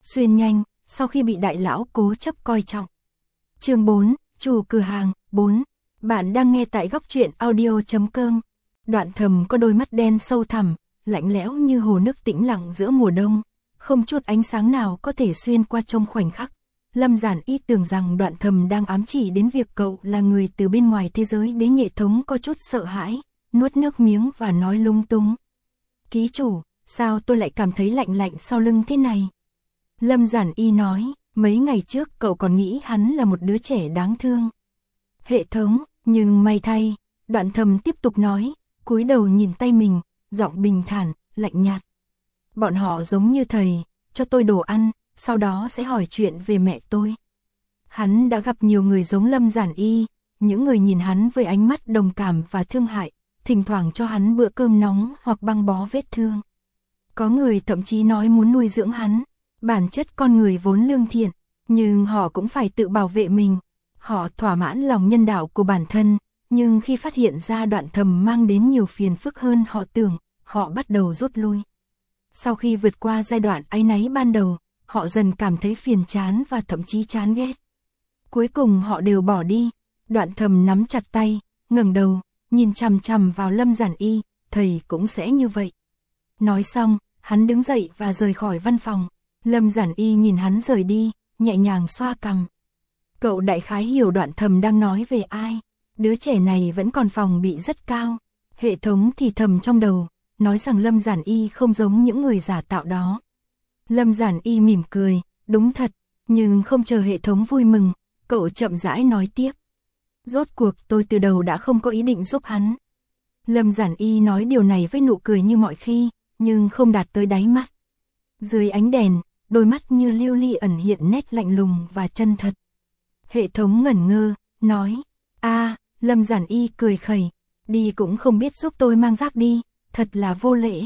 xuyên nhanh, sau khi bị đại lão cố chấp coi trọng. Chương 4, chủ cửa hàng. 4. Bạn đang nghe tại góc truyện audio.com. Đoạn Thầm có đôi mắt đen sâu thẳm, lạnh lẽo như hồ nước tĩnh lặng giữa mùa đông, không chút ánh sáng nào có thể xuyên qua trong khoảnh khắc. Lâm Giản Y tưởng rằng Đoạn Thầm đang ám chỉ đến việc cậu là người từ bên ngoài thế giới đến Nhệ Thống, có chút sợ hãi, nuốt nước miếng và nói lung tung. Ký chủ, sao tôi lại cảm thấy lạnh lạnh sau lưng thế này? Lâm Giản Y nói, mấy ngày trước cậu còn nghĩ hắn là một đứa trẻ đáng thương. Hệ thống, nhưng may thay, Đoạn Thầm tiếp tục nói, cúi đầu nhìn tay mình, giọng bình thản, lạnh nhạt. Bọn họ giống như thầy, cho tôi đồ ăn, sau đó sẽ hỏi chuyện về mẹ tôi. Hắn đã gặp nhiều người giống Lâm Giản Y, những người nhìn hắn với ánh mắt đồng cảm và thương hại, thỉnh thoảng cho hắn bữa cơm nóng hoặc băng bó vết thương. Có người thậm chí nói muốn nuôi dưỡng hắn, bản chất con người vốn lương thiện, nhưng họ cũng phải tự bảo vệ mình. Họ thỏa mãn lòng nhân đạo của bản thân, nhưng khi phát hiện ra Đoạn Thầm mang đến nhiều phiền phức hơn họ tưởng, họ bắt đầu rút lui. Sau khi vượt qua giai đoạn áy náy ban đầu, họ dần cảm thấy phiền chán và thậm chí chán ghét. Cuối cùng họ đều bỏ đi. Đoạn Thầm nắm chặt tay, ngẩng đầu, nhìn chằm chằm vào Lâm Giản Y, thầy cũng sẽ như vậy. Nói xong, hắn đứng dậy và rời khỏi văn phòng. Lâm Giản Y nhìn hắn rời đi, nhẹ nhàng xoa cằm. Cậu đại khái hiểu Đoạn Thầm đang nói về ai. Đứa trẻ này vẫn còn phòng bị rất cao. Hệ thống thì thầm trong đầu, nói rằng Lâm Giản Y không giống những người giả tạo đó. Lâm Giản Y mỉm cười, đúng thật, nhưng không chờ hệ thống vui mừng, cậu chậm rãi nói tiếp. Rốt cuộc tôi từ đầu đã không có ý định giúp hắn. Lâm Giản Y nói điều này với nụ cười như mọi khi, nhưng không đạt tới đáy mắt. Dưới ánh đèn, đôi mắt như lưu ly ẩn hiện nét lạnh lùng và chân thật. Hệ thống ngẩn ngơ, nói, Lâm Giản Y cười khẩy, đi cũng không biết giúp tôi mang rác đi, thật là vô lễ.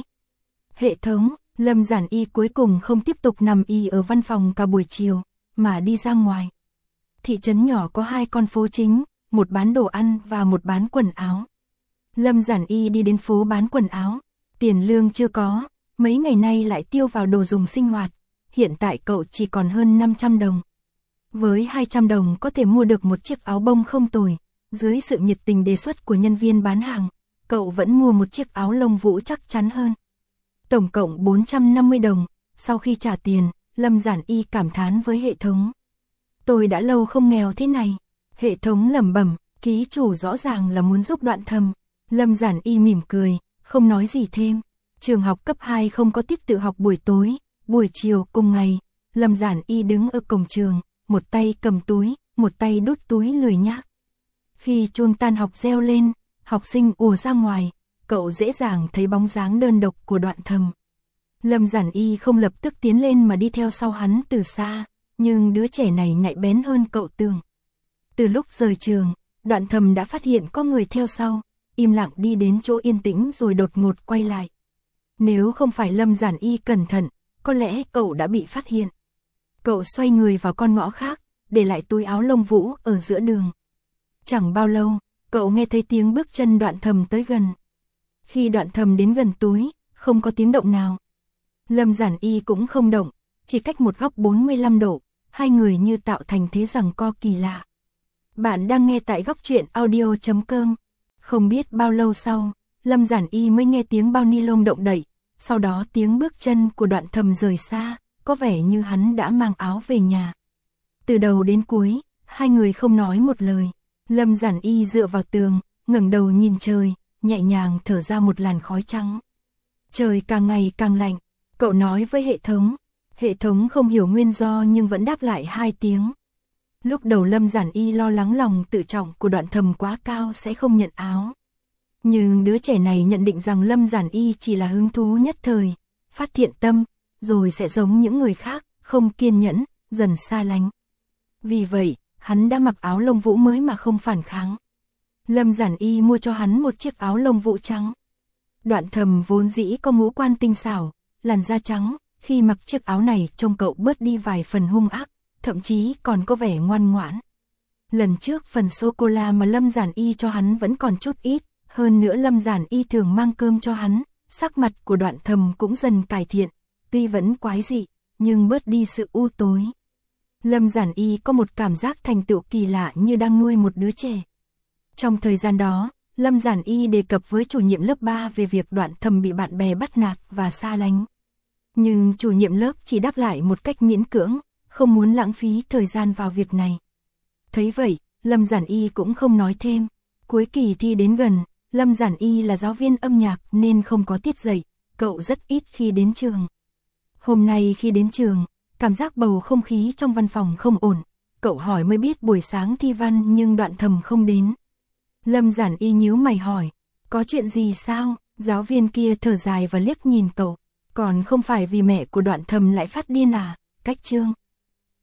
Hệ thống, Lâm Giản Y cuối cùng không tiếp tục nằm ở văn phòng cả buổi chiều, mà đi ra ngoài. Thị trấn nhỏ có 2 con phố chính, một bán đồ ăn và một bán quần áo. Lâm Giản Y đi đến phố bán quần áo, tiền lương chưa có, mấy ngày nay lại tiêu vào đồ dùng sinh hoạt, hiện tại cậu chỉ còn hơn 500 đồng. Với 200 đồng có thể mua được một chiếc áo bông không tồi, dưới sự nhiệt tình đề xuất của nhân viên bán hàng, cậu vẫn mua một chiếc áo lông vũ chắc chắn hơn. Tổng cộng 450 đồng, sau khi trả tiền, Lâm Giản Y cảm thán với hệ thống. Tôi đã lâu không nghèo thế này. Hệ thống lẩm bẩm, ký chủ rõ ràng là muốn giúp Đoạn Thầm. Lâm Giản Y mỉm cười, không nói gì thêm. Trường học cấp 2 không có tiết tự học buổi tối, buổi chiều cùng ngày, Lâm Giản Y đứng ở cổng trường, một tay cầm túi, một tay đút túi lười nhác. Khi chuông tan học reo lên, học sinh ùa ra ngoài, cậu dễ dàng thấy bóng dáng đơn độc của Đoạn Thầm. Lâm Giản Y không lập tức tiến lên mà đi theo sau hắn từ xa, nhưng đứa trẻ này nhạy bén hơn cậu tưởng. Từ lúc rời trường, Đoạn Thầm đã phát hiện có người theo sau, im lặng đi đến chỗ yên tĩnh rồi đột ngột quay lại. Nếu không phải Lâm Giản Y cẩn thận, có lẽ cậu đã bị phát hiện. Cậu xoay người vào con ngõ khác, để lại túi áo lông vũ ở giữa đường. Chẳng bao lâu, cậu nghe thấy tiếng bước chân Đoạn Thầm tới gần. Khi Đoạn Thầm đến gần túi, không có tiếng động nào. Lâm Giản Y cũng không động, chỉ cách một góc 45 độ, hai người như tạo thành thế giằng co kỳ lạ. Bạn đang nghe tại góc truyện audio.com. Không biết bao lâu sau, Lâm Giản Y mới nghe tiếng bao ni lông động đậy, sau đó tiếng bước chân của Đoạn Thầm rời xa, có vẻ như hắn đã mang áo về nhà. Từ đầu đến cuối, hai người không nói một lời. Lâm Giản Y dựa vào tường, ngẩng đầu nhìn trời, nhẹ nhàng thở ra một làn khói trắng. Trời càng ngày càng lạnh, cậu nói với hệ thống. Hệ thống không hiểu nguyên do nhưng vẫn đáp lại 2 tiếng. Lúc đầu Lâm Giản Y lo lắng lòng tự trọng của Đoạn Thầm quá cao sẽ không nhận áo. Nhưng đứa trẻ này nhận định rằng Lâm Giản Y chỉ là hứng thú nhất thời, phát thiện tâm, rồi sẽ giống những người khác, không kiên nhẫn, dần xa lánh. Vì vậy, hắn đã mặc áo lông vũ mới mà không phản kháng. Lâm Giản Y mua cho hắn một chiếc áo lông vũ trắng. Đoạn Thầm vốn dĩ có ngũ quan tinh xảo, làn da trắng, khi mặc chiếc áo này trông cậu bớt đi vài phần hung ác, thậm chí còn có vẻ ngoan ngoãn. Lần trước phần sô-cô-la mà Lâm Giản Y cho hắn vẫn còn chút ít, hơn nữa Lâm Giản Y thường mang cơm cho hắn, sắc mặt của Đoạn Thầm cũng dần cải thiện, tuy vẫn quái dị, nhưng bớt đi sự u tối. Lâm Giản Y có một cảm giác thành tựu kỳ lạ như đang nuôi một đứa trẻ. Trong thời gian đó, Lâm Giản Y đề cập với chủ nhiệm lớp 3 về việc Đoạn Thầm bị bạn bè bắt nạt và xa lánh. Nhưng chủ nhiệm lớp chỉ đáp lại một cách miễn cưỡng, không muốn lãng phí thời gian vào việc này. Thấy vậy, Lâm Giản Y cũng không nói thêm. Cuối kỳ thi đến gần, Lâm Giản Y là giáo viên âm nhạc nên không có tiết dạy, cậu rất ít khi đến trường. Hôm nay khi đến trường, cảm giác bầu không khí trong văn phòng không ổn, cậu hỏi mới biết buổi sáng thi văn nhưng Đoạn Thầm không đến. Lâm Giản Y nhíu mày hỏi, có chuyện gì sao? Giáo viên kia thở dài và liếc nhìn cậu, còn không phải vì mẹ của Đoạn Thầm lại phát điên à? Cách chương